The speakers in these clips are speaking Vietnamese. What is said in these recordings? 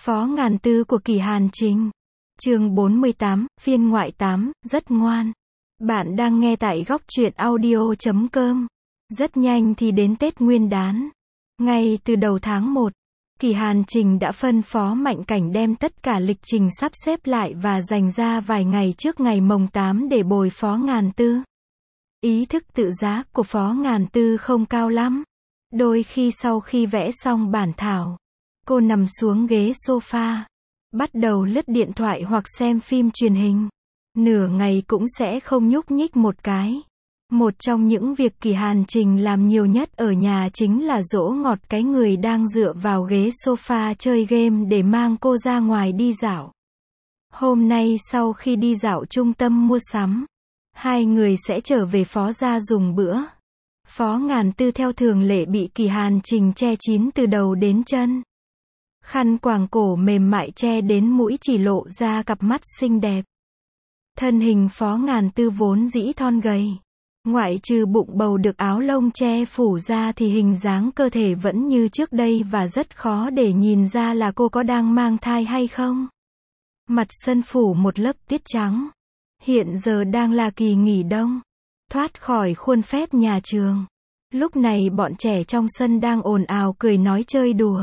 Phó Ngàn Tư của Kỳ Hàn Trình. Chương 48, phiên ngoại 8, rất ngoan. Bạn đang nghe tại góc truyện audio.com. Rất nhanh thì đến Tết Nguyên đán. Ngay từ đầu tháng 1, Kỳ Hàn Trình đã phân phó Mạnh Cảnh đem tất cả lịch trình sắp xếp lại và dành ra vài ngày trước ngày mồng 8 để bồi Phó Ngàn Tư. Ý thức tự giác của Phó Ngàn Tư không cao lắm. Đôi khi sau khi vẽ xong bản thảo, cô nằm xuống ghế sofa, bắt đầu lướt điện thoại hoặc xem phim truyền hình. Nửa ngày cũng sẽ không nhúc nhích một cái. Một trong những việc Kỳ Hàn Trình làm nhiều nhất ở nhà chính là dỗ ngọt cái người đang dựa vào ghế sofa chơi game để mang cô ra ngoài đi dạo. Hôm nay sau khi đi dạo trung tâm mua sắm, hai người sẽ trở về Phó gia dùng bữa. Phó Ngàn Tư theo thường lệ bị Kỳ Hàn Trình che kín từ đầu đến chân. Khăn quàng cổ mềm mại che đến mũi chỉ lộ ra cặp mắt xinh đẹp. Thân hình Phó Ngàn Tư vốn dĩ thon gầy. Ngoại trừ bụng bầu được áo lông che phủ ra thì hình dáng cơ thể vẫn như trước đây và rất khó để nhìn ra là cô có đang mang thai hay không. Mặt sân phủ một lớp tiết trắng. Hiện giờ đang là kỳ nghỉ đông. Thoát khỏi khuôn phép nhà trường. Lúc này bọn trẻ trong sân đang ồn ào cười nói chơi đùa.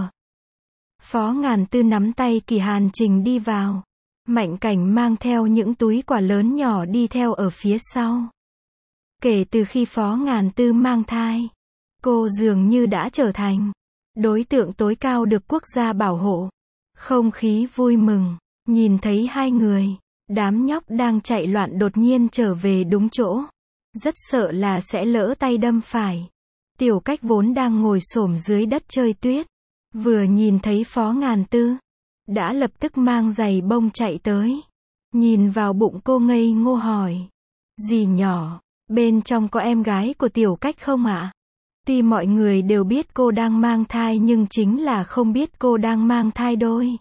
Phó Ngàn Tư nắm tay Kỳ Hàn Trình đi vào. Mạnh Cảnh mang theo những túi quà lớn nhỏ đi theo ở phía sau. Kể từ khi Phó Ngàn Tư mang thai, cô dường như đã trở thành đối tượng tối cao được quốc gia bảo hộ. Không khí vui mừng, nhìn thấy hai người, đám nhóc đang chạy loạn đột nhiên trở về đúng chỗ. Rất sợ là sẽ lỡ tay đâm phải. Tiểu Cách vốn đang ngồi xổm dưới đất chơi tuyết, vừa nhìn thấy Phó Ngàn Tư, đã lập tức mang giày bông chạy tới. Nhìn vào bụng cô ngây ngô hỏi. Dì nhỏ, bên trong có em gái của Tiểu Cách không ạ? Tuy mọi người đều biết cô đang mang thai nhưng chính là không biết cô đang mang thai đôi.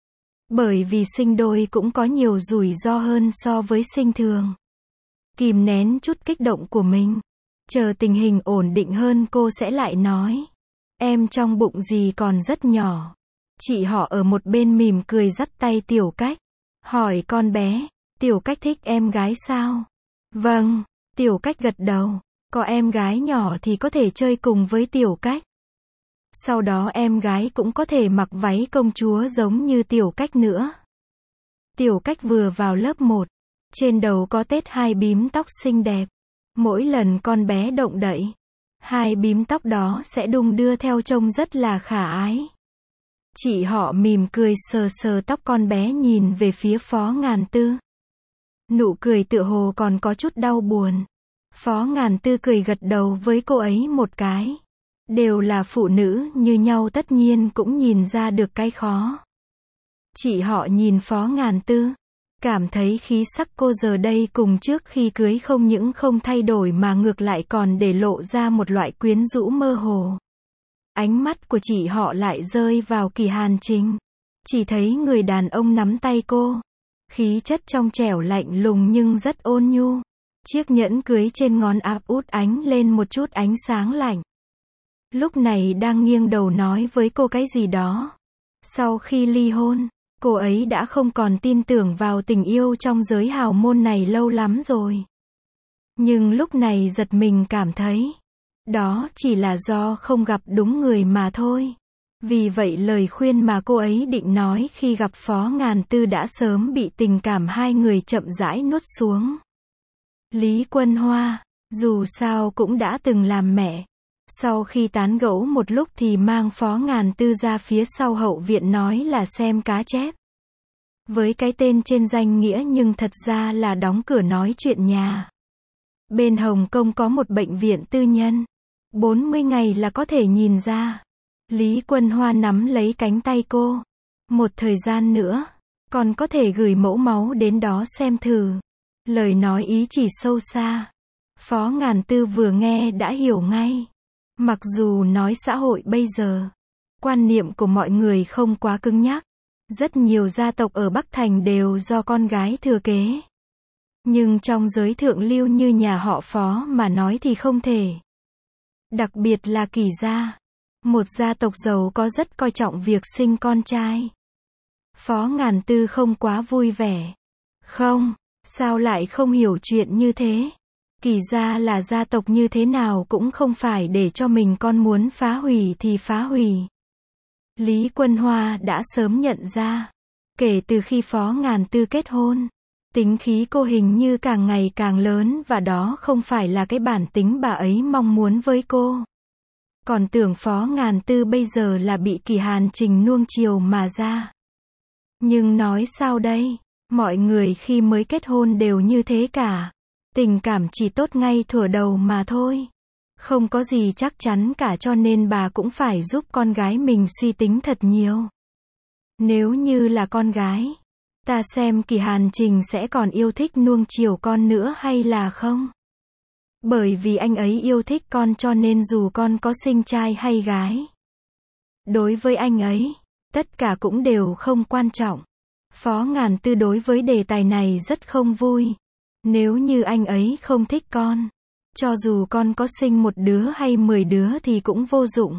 Bởi vì sinh đôi cũng có nhiều rủi ro hơn so với sinh thường. Kìm nén chút kích động của mình. Chờ tình hình ổn định hơn cô sẽ lại nói. Em trong bụng dì còn rất nhỏ. Chị họ ở một bên mỉm cười dắt tay Tiểu Cách. Hỏi con bé, Tiểu Cách thích em gái sao? Vâng, Tiểu Cách gật đầu. Có em gái nhỏ thì có thể chơi cùng với Tiểu Cách. Sau đó em gái cũng có thể mặc váy công chúa giống như Tiểu Cách nữa. Tiểu Cách vừa vào lớp 1. Trên đầu có tết hai bím tóc xinh đẹp. Mỗi lần con bé động đậy, hai bím tóc đó sẽ đung đưa theo trông rất là khả ái. Chị họ mỉm cười sờ sờ tóc con bé nhìn về phía Phó Ngàn Tư. Nụ cười tựa hồ còn có chút đau buồn. Phó Ngàn Tư cười gật đầu với cô ấy một cái. Đều là phụ nữ như nhau tất nhiên cũng nhìn ra được cái khó. Chị họ nhìn Phó Ngàn Tư, cảm thấy khí sắc cô giờ đây cùng trước khi cưới không những không thay đổi mà ngược lại còn để lộ ra một loại quyến rũ mơ hồ. Ánh mắt của chị họ lại rơi vào Kỳ Hàn Trình. Chỉ thấy người đàn ông nắm tay cô. Khí chất trong trẻo lạnh lùng nhưng rất ôn nhu. Chiếc nhẫn cưới trên ngón áp út ánh lên một chút ánh sáng lạnh. Lúc này đang nghiêng đầu nói với cô cái gì đó. Sau khi ly hôn, cô ấy đã không còn tin tưởng vào tình yêu trong giới hào môn này lâu lắm rồi. Nhưng lúc này giật mình cảm thấy, đó chỉ là do không gặp đúng người mà thôi. Vì vậy lời khuyên mà cô ấy định nói khi gặp Phó Ngàn Tư đã sớm bị tình cảm hai người chậm rãi nuốt xuống. Lý Quân Hoa, dù sao cũng đã từng làm mẹ. Sau khi tán gẫu một lúc thì mang Phó Ngàn Tư ra phía sau hậu viện nói là xem cá chép. Với cái tên trên danh nghĩa nhưng thật ra là đóng cửa nói chuyện nhà. Bên Hồng Kông có một bệnh viện tư nhân. 40 ngày là có thể nhìn ra. Lý Quân Hoa nắm lấy cánh tay cô. Một thời gian nữa, còn có thể gửi mẫu máu đến đó xem thử. Lời nói ý chỉ sâu xa. Phó Ngàn Tư vừa nghe đã hiểu ngay. Mặc dù nói xã hội bây giờ, quan niệm của mọi người không quá cứng nhắc. Rất nhiều gia tộc ở Bắc Thành đều do con gái thừa kế. Nhưng trong giới thượng lưu như nhà họ Phó mà nói thì không thể. Đặc biệt là Kỳ gia. Một gia tộc giàu có rất coi trọng việc sinh con trai. Phó Ngàn Tư không quá vui vẻ. Không, sao lại không hiểu chuyện như thế? Kỳ gia là gia tộc như thế nào cũng không phải để cho mình con muốn phá hủy thì phá hủy. Lý Quân Hoa đã sớm nhận ra. Kể từ khi Phó Ngàn Tư kết hôn, tính khí cô hình như càng ngày càng lớn và đó không phải là cái bản tính bà ấy mong muốn với cô. Còn tưởng Phó Ngàn Tư bây giờ là bị Kỳ Hàn Trình nuông chiều mà ra. Nhưng nói sao đây? Mọi người khi mới kết hôn đều như thế cả. Tình cảm chỉ tốt ngay thuở đầu mà thôi. Không có gì chắc chắn cả cho nên bà cũng phải giúp con gái mình suy tính thật nhiều. Nếu như là con gái, ta xem Kỳ Hàn Trình sẽ còn yêu thích nuông chiều con nữa hay là không? Bởi vì anh ấy yêu thích con cho nên dù con có sinh trai hay gái, đối với anh ấy, tất cả cũng đều không quan trọng. Phó Ngàn Tư đối với đề tài này rất không vui. Nếu như anh ấy không thích con, cho dù con có sinh một đứa hay 10 đứa thì cũng vô dụng.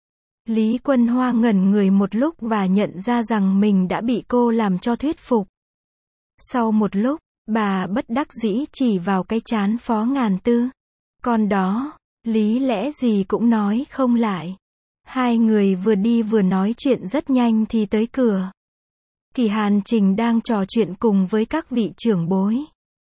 Lý Quân Hoa ngẩn người một lúc và nhận ra rằng mình đã bị cô làm cho thuyết phục. Sau một lúc, bà bất đắc dĩ chỉ vào cái trán Phó Ngàn Tư. Con đó, lý lẽ gì cũng nói không lại. Hai người vừa đi vừa nói chuyện rất nhanh thì tới cửa. Kỳ Hàn Trình đang trò chuyện cùng với các vị trưởng bối.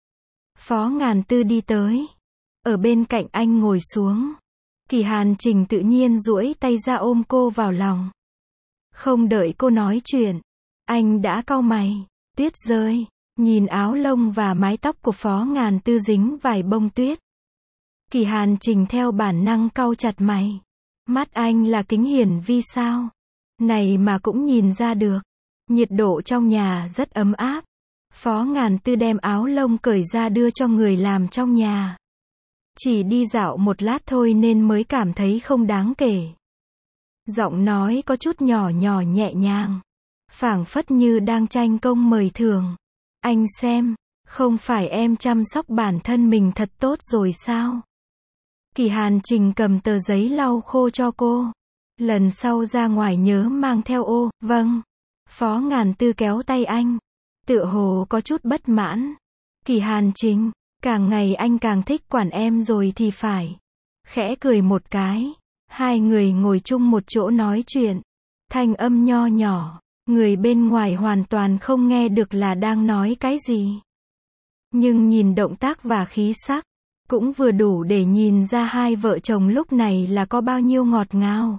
Phó Ngàn Tư đi tới. Ở bên cạnh anh ngồi xuống. Kỳ Hàn Trình tự nhiên duỗi tay ra ôm cô vào lòng. Không đợi cô nói chuyện, anh đã cau mày. Tuyết rơi, nhìn áo lông và mái tóc của Phó Ngàn Tư dính vài bông tuyết. Kỳ Hàn Trình theo bản năng cau chặt mày. Mắt anh là kính hiển vi sao? Này mà cũng nhìn ra được. Nhiệt độ trong nhà rất ấm áp. Phó Ngàn Tư đem áo lông cởi ra đưa cho người làm trong nhà. Chỉ đi dạo một lát thôi nên mới cảm thấy không đáng kể. Giọng nói có chút nhỏ nhỏ nhẹ nhàng. Phảng phất như đang tranh công mời thưởng. Anh xem, không phải em chăm sóc bản thân mình thật tốt rồi sao? Kỳ Hàn Trình cầm tờ giấy lau khô cho cô. Lần sau ra ngoài nhớ mang theo ô. Vâng. Phó Ngàn Tư kéo tay anh. Tựa hồ có chút bất mãn. Kỳ Hàn Trình, càng ngày anh càng thích quản em rồi thì phải. Khẽ cười một cái. Hai người ngồi chung một chỗ nói chuyện. Thanh âm nho nhỏ. Người bên ngoài hoàn toàn không nghe được là đang nói cái gì. Nhưng nhìn động tác và khí sắc, cũng vừa đủ để nhìn ra hai vợ chồng lúc này là có bao nhiêu ngọt ngào.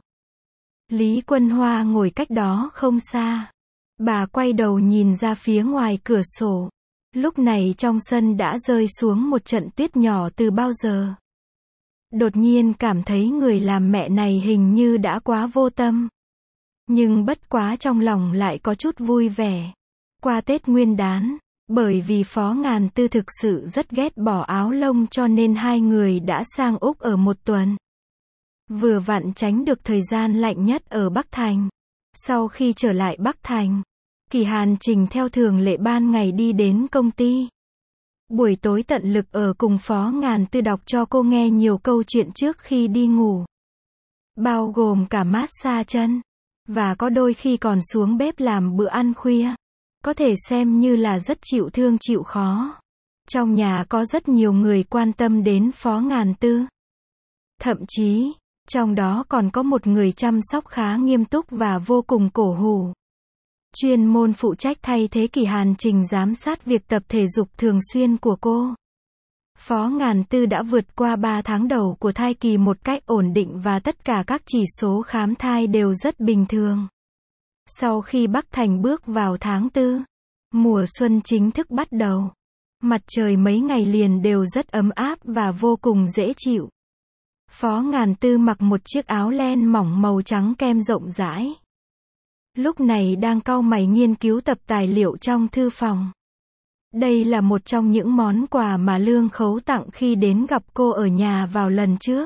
Lý Quân Hoa ngồi cách đó không xa. Bà quay đầu nhìn ra phía ngoài cửa sổ. Lúc này trong sân đã rơi xuống một trận tuyết nhỏ từ bao giờ. Đột nhiên cảm thấy người làm mẹ này hình như đã quá vô tâm. Nhưng bất quá trong lòng lại có chút vui vẻ. Qua Tết Nguyên Đán, bởi vì Phó Ngàn Tư thực sự rất ghét bỏ áo lông cho nên hai người đã sang Úc ở một tuần. Vừa vặn tránh được thời gian lạnh nhất ở Bắc Thành. Sau khi trở lại Bắc Thành, Kỳ Hàn Trình theo thường lệ ban ngày đi đến công ty. Buổi tối tận lực ở cùng Phó Ngàn Tư đọc cho cô nghe nhiều câu chuyện trước khi đi ngủ. Bao gồm cả massage chân. Và có đôi khi còn xuống bếp làm bữa ăn khuya. Có thể xem như là rất chịu thương chịu khó. Trong nhà có rất nhiều người quan tâm đến Phó Ngàn Tư. Thậm chí, trong đó còn có một người chăm sóc khá nghiêm túc và vô cùng cổ hủ. Chuyên môn phụ trách thay thế Kỳ Hàn Trình giám sát việc tập thể dục thường xuyên của cô. Phó Ngàn Tư đã vượt qua 3 tháng đầu của thai kỳ một cách ổn định và tất cả các chỉ số khám thai đều rất bình thường. Sau khi Bắc Thành bước vào tháng 4, mùa xuân chính thức bắt đầu. Mặt trời mấy ngày liền đều rất ấm áp và vô cùng dễ chịu. Phó Ngàn Tư mặc một chiếc áo len mỏng màu trắng kem rộng rãi. Lúc này đang cau mày nghiên cứu tập tài liệu trong thư phòng. Đây là một trong những món quà mà Lương Khấu tặng khi đến gặp cô ở nhà vào lần trước.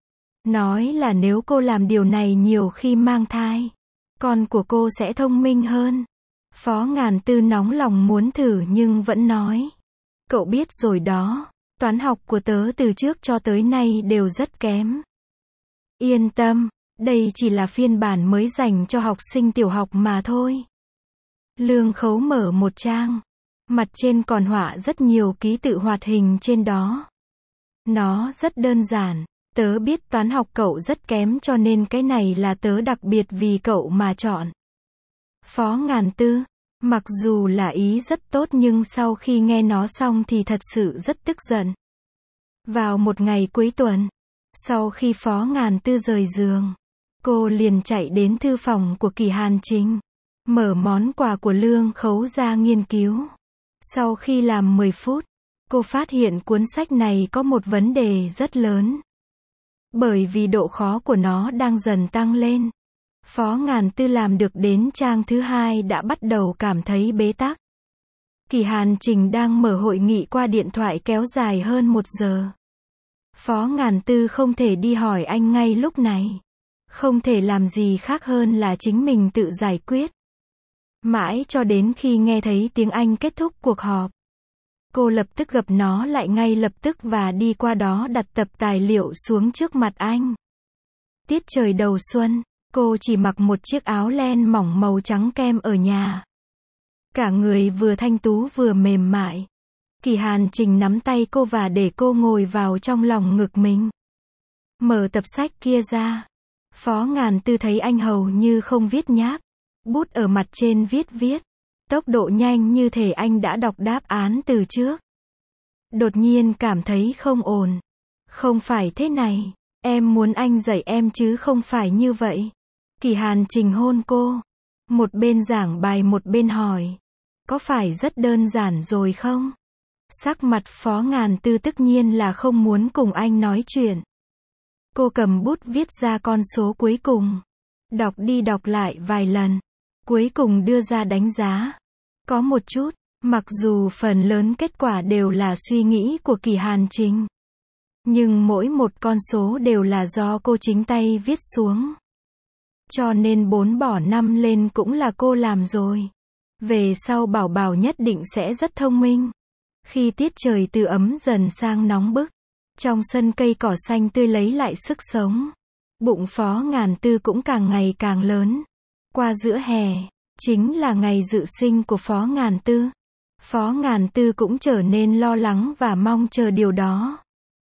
Nói là nếu cô làm điều này nhiều khi mang thai, con của cô sẽ thông minh hơn. Phó Ngàn Tư nóng lòng muốn thử nhưng vẫn nói. Cậu biết rồi đó, toán học của tớ từ trước cho tới nay đều rất kém. Yên tâm, đây chỉ là phiên bản mới dành cho học sinh tiểu học mà thôi. Lương Khấu mở một trang. Mặt trên còn họa rất nhiều ký tự hoạt hình trên đó. Nó rất đơn giản. Tớ biết toán học cậu rất kém cho nên cái này là tớ đặc biệt vì cậu mà chọn. Phó Ngàn Tư. Mặc dù là ý rất tốt nhưng sau khi nghe nó xong thì thật sự rất tức giận. Vào một ngày cuối tuần, sau khi Phó Ngàn Tư rời giường, cô liền chạy đến thư phòng của Kỳ Hàn Trình, mở món quà của Lương Khấu ra nghiên cứu. Sau khi làm 10 phút, cô phát hiện cuốn sách này có một vấn đề rất lớn. Bởi vì độ khó của nó đang dần tăng lên. Phó Ngàn Tư làm được đến trang thứ 2 đã bắt đầu cảm thấy bế tắc. Kỳ Hàn Trình đang mở hội nghị qua điện thoại kéo dài hơn 1 giờ. Phó Ngàn Tư không thể đi hỏi anh ngay lúc này. Không thể làm gì khác hơn là chính mình tự giải quyết. Mãi cho đến khi nghe thấy tiếng Anh kết thúc cuộc họp. Cô lập tức gặp nó lại ngay lập tức và đi qua đó đặt tập tài liệu xuống trước mặt anh. Tiết trời đầu xuân, cô chỉ mặc một chiếc áo len mỏng màu trắng kem ở nhà. Cả người vừa thanh tú vừa mềm mại. Kỳ Hàn Trình nắm tay cô và để cô ngồi vào trong lòng ngực mình. Mở tập sách kia ra. Phó Ngàn Tư thấy anh hầu như không viết nháp. Bút ở mặt trên viết. Tốc độ nhanh như thể anh đã đọc đáp án từ trước. Đột nhiên cảm thấy không ổn. Không phải thế này. Em muốn anh dạy em chứ không phải như vậy. Kỳ Hàn Trình hôn cô. Một bên giảng bài một bên hỏi. Có phải rất đơn giản rồi không? Sắc mặt Phó Ngàn Tư tất nhiên là không muốn cùng anh nói chuyện. Cô cầm bút viết ra con số cuối cùng. Đọc đi đọc lại vài lần. Cuối cùng đưa ra đánh giá. Có một chút, mặc dù phần lớn kết quả đều là suy nghĩ của Kỳ Hàn Trình. Nhưng mỗi một con số đều là do cô chính tay viết xuống. Cho nên 4 bỏ 5 lên cũng là cô làm rồi. Về sau Bảo Bảo nhất định sẽ rất thông minh. Khi tiết trời từ ấm dần sang nóng bức, trong sân cây cỏ xanh tươi lấy lại sức sống. Bụng Phó Ngàn Tư cũng càng ngày càng lớn. Qua giữa hè, chính là ngày dự sinh của Phó Ngàn Tư. Phó Ngàn Tư cũng trở nên lo lắng và mong chờ điều đó.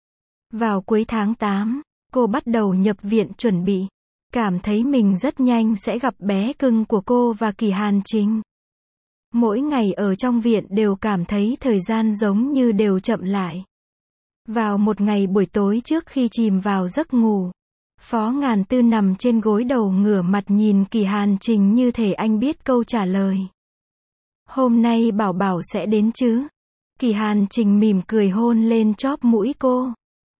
Vào cuối tháng 8, cô bắt đầu nhập viện chuẩn bị. Cảm thấy mình rất nhanh sẽ gặp bé cưng của cô và Kỳ Hàn Trình. Mỗi ngày ở trong viện đều cảm thấy thời gian giống như đều chậm lại. Vào một ngày buổi tối trước khi chìm vào giấc ngủ, Phó Ngàn Tư nằm trên gối đầu ngửa mặt nhìn Kỳ Hàn Trình như thể anh biết câu trả lời. Hôm nay Bảo Bảo sẽ đến chứ? Kỳ Hàn Trình mỉm cười hôn lên chóp mũi cô.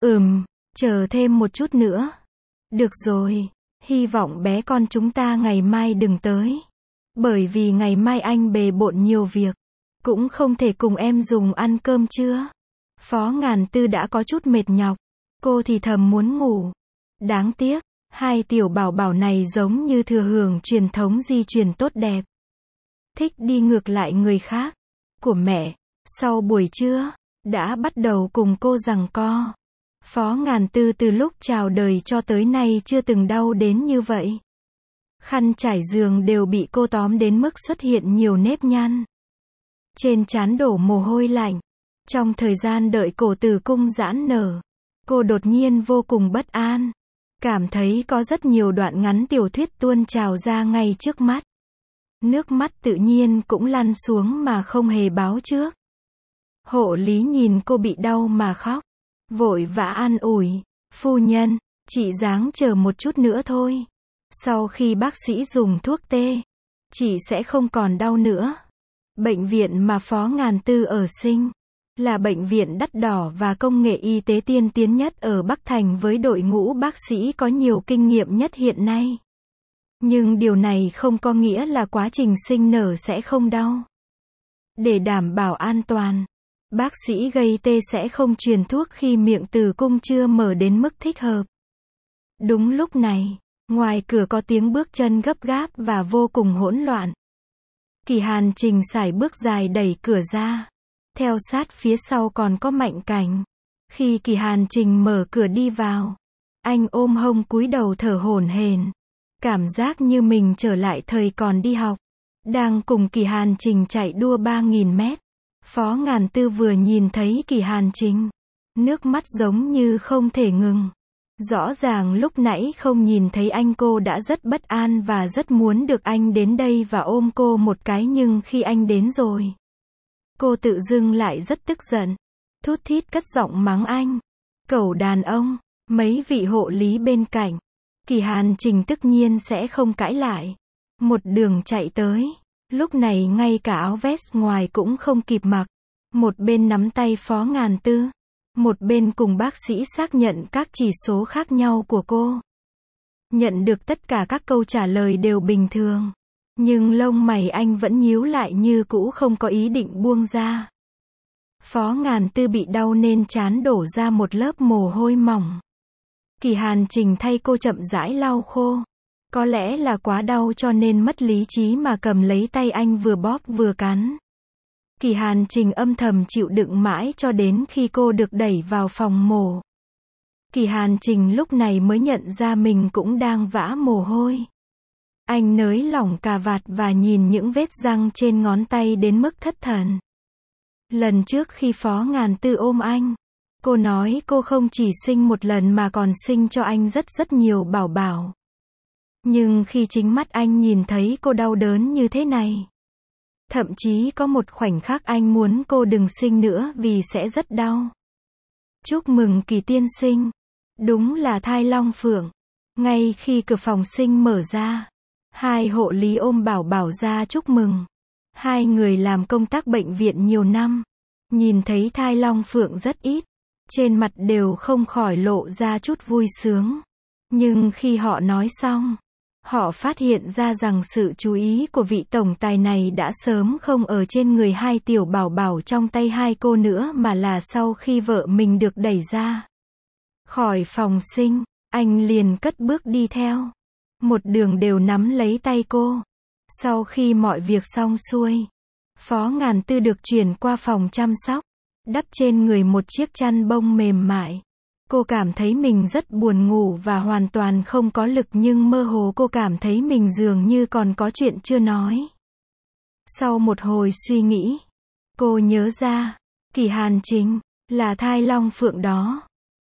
Chờ thêm một chút nữa. Được rồi, hy vọng bé con chúng ta ngày mai đừng tới. Bởi vì ngày mai anh bề bộn nhiều việc. Cũng không thể cùng em dùng ăn cơm trưa. Phó Ngàn Tư đã có chút mệt nhọc. Cô thì thầm muốn ngủ. Đáng tiếc, hai tiểu bảo bảo này giống như thừa hưởng truyền thống di truyền tốt đẹp. Thích đi ngược lại người khác. Của mẹ, sau buổi trưa, đã bắt đầu cùng cô giằng co. Phó Ngàn Tư từ lúc chào đời cho tới nay chưa từng đau đến như vậy. Khăn trải giường đều bị cô tóm đến mức xuất hiện nhiều nếp nhăn. Trên trán đổ mồ hôi lạnh. Trong thời gian đợi cổ tử cung giãn nở, cô đột nhiên vô cùng bất an. Cảm thấy có rất nhiều đoạn ngắn tiểu thuyết tuôn trào ra ngay trước mắt. Nước mắt tự nhiên cũng lăn xuống mà không hề báo trước. Hộ lý nhìn cô bị đau mà khóc. Vội vã an ủi. Phu nhân, chị ráng chờ một chút nữa thôi. Sau khi bác sĩ dùng thuốc tê, chị sẽ không còn đau nữa. Bệnh viện mà Phó Ngàn Tư ở sinh là bệnh viện đắt đỏ và công nghệ y tế tiên tiến nhất ở Bắc Thành với đội ngũ bác sĩ có nhiều kinh nghiệm nhất hiện nay. Nhưng điều này không có nghĩa là quá trình sinh nở sẽ không đau. Để đảm bảo an toàn, bác sĩ gây tê sẽ không truyền thuốc khi miệng tử cung chưa mở đến mức thích hợp. Đúng lúc này, ngoài cửa có tiếng bước chân gấp gáp và vô cùng hỗn loạn. Kỳ Hàn Trình sải bước dài đẩy cửa ra. Theo sát phía sau còn có Mạnh Cảnh. Khi Kỳ Hàn Trình mở cửa đi vào, anh ôm hông cúi đầu thở hổn hển. Cảm giác như mình trở lại thời còn đi học. Đang cùng Kỳ Hàn Trình chạy đua 3.000 mét. Phó Ngàn Tư vừa nhìn thấy Kỳ Hàn Trình, nước mắt giống như không thể ngừng. Rõ ràng lúc nãy không nhìn thấy anh cô đã rất bất an và rất muốn được anh đến đây và ôm cô một cái, nhưng khi anh đến rồi, cô tự dưng lại rất tức giận. Thút thít cất giọng mắng anh. Cẩu đàn ông. Mấy vị hộ lý bên cạnh. Kỳ Hàn Trình tất nhiên sẽ không cãi lại. Một đường chạy tới. Lúc này ngay cả áo vest ngoài cũng không kịp mặc. Một bên nắm tay Phó Ngàn Tư. Một bên cùng bác sĩ xác nhận các chỉ số khác nhau của cô. Nhận được tất cả các câu trả lời đều bình thường. Nhưng lông mày anh vẫn nhíu lại như cũ, không có ý định buông ra. Phó Ngàn Tư bị đau nên trán đổ ra một lớp mồ hôi mỏng. Kỳ Hàn Trình thay cô chậm rãi lau khô. Có lẽ là quá đau cho nên mất lý trí mà cầm lấy tay anh vừa bóp vừa cắn. Kỳ Hàn Trình âm thầm chịu đựng mãi cho đến khi cô được đẩy vào phòng mổ. Kỳ Hàn Trình lúc này mới nhận ra mình cũng đang vã mồ hôi. Anh nới lỏng cà vạt và nhìn những vết răng trên ngón tay đến mức thất thần. Lần trước khi Phó Ngàn Tư ôm anh, cô nói cô không chỉ sinh một lần mà còn sinh cho anh rất nhiều bảo bảo. Nhưng khi chính mắt anh nhìn thấy cô đau đớn như thế này, thậm chí có một khoảnh khắc anh muốn cô đừng sinh nữa vì sẽ rất đau. Chúc mừng Kỳ tiên sinh. Đúng là thai long phượng. Ngay khi cửa phòng sinh mở ra, hai hộ lý ôm bảo bảo ra chúc mừng. Hai người làm công tác bệnh viện nhiều năm, nhìn thấy thai long phượng rất ít, trên mặt đều không khỏi lộ ra chút vui sướng. Nhưng khi họ nói xong, họ phát hiện ra rằng sự chú ý của vị tổng tài này đã sớm không ở trên người hai tiểu bảo bảo trong tay hai cô nữa, mà là sau khi vợ mình được đẩy ra khỏi phòng sinh, anh liền cất bước đi theo. Một đường đều nắm lấy tay cô. Sau khi mọi việc xong xuôi, Phó Ngàn Tư được chuyển qua phòng chăm sóc, đắp trên người một chiếc chăn bông mềm mại. Cô cảm thấy mình rất buồn ngủ và hoàn toàn không có lực, nhưng mơ hồ cô cảm thấy mình dường như còn có chuyện chưa nói. Sau một hồi suy nghĩ, cô nhớ ra, Kỳ Hàn Trình là thai long phượng đó.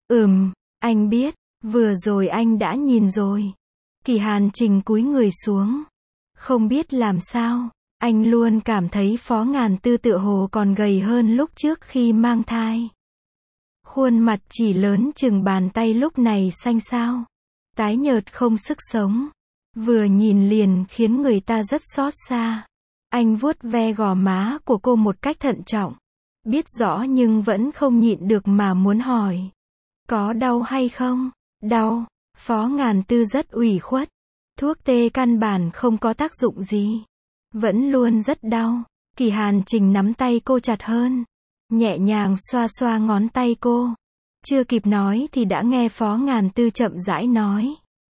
Anh biết, vừa rồi anh đã nhìn rồi. Kỳ Hàn Trình cúi người xuống. Không biết làm sao, anh luôn cảm thấy Phó Ngàn Tư tựa hồ còn gầy hơn lúc trước khi mang thai. Khuôn mặt chỉ lớn chừng bàn tay lúc này xanh xao, tái nhợt không sức sống. Vừa nhìn liền khiến người ta rất xót xa. Anh vuốt ve gò má của cô một cách thận trọng. Biết rõ nhưng vẫn không nhịn được mà muốn hỏi. Có đau hay không? Đau. Phó Ngàn Tư rất ủy khuất. Thuốc tê căn bản không có tác dụng gì. Vẫn luôn rất đau. Kỳ Hàn Trình nắm tay cô chặt hơn, nhẹ nhàng xoa xoa ngón tay cô. Chưa kịp nói thì đã nghe Phó Ngàn Tư chậm rãi nói.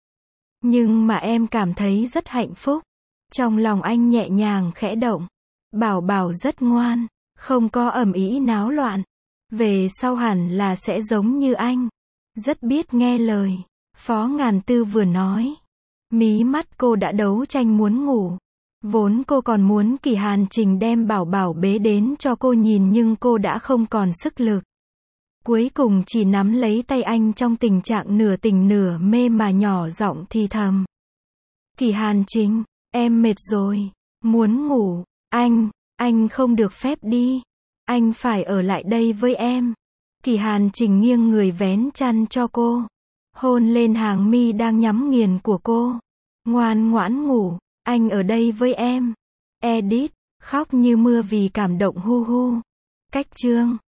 Nhưng mà em cảm thấy rất hạnh phúc. Trong lòng anh nhẹ nhàng khẽ động. Bảo bảo rất ngoan, không có ầm ĩ náo loạn. Về sau hẳn là sẽ giống như anh, rất biết nghe lời. Phó Ngàn Tư vừa nói, mí mắt cô đã đấu tranh muốn ngủ. Vốn cô còn muốn Kỳ Hàn Trình đem bảo bảo bế đến cho cô nhìn, nhưng cô đã không còn sức lực. Cuối cùng chỉ nắm lấy tay anh trong tình trạng nửa tỉnh nửa mê mà nhỏ giọng thì thầm. Kỳ Hàn Trình, em mệt rồi, muốn ngủ. Anh không được phép đi. Anh phải ở lại đây với em. Kỳ Hàn Trình nghiêng người vén chăn cho cô, hôn lên hàng mi đang nhắm nghiền của cô. Ngoan ngoãn ngủ, anh ở đây với em. Edit, khóc như mưa vì cảm động hu hu. Cách chương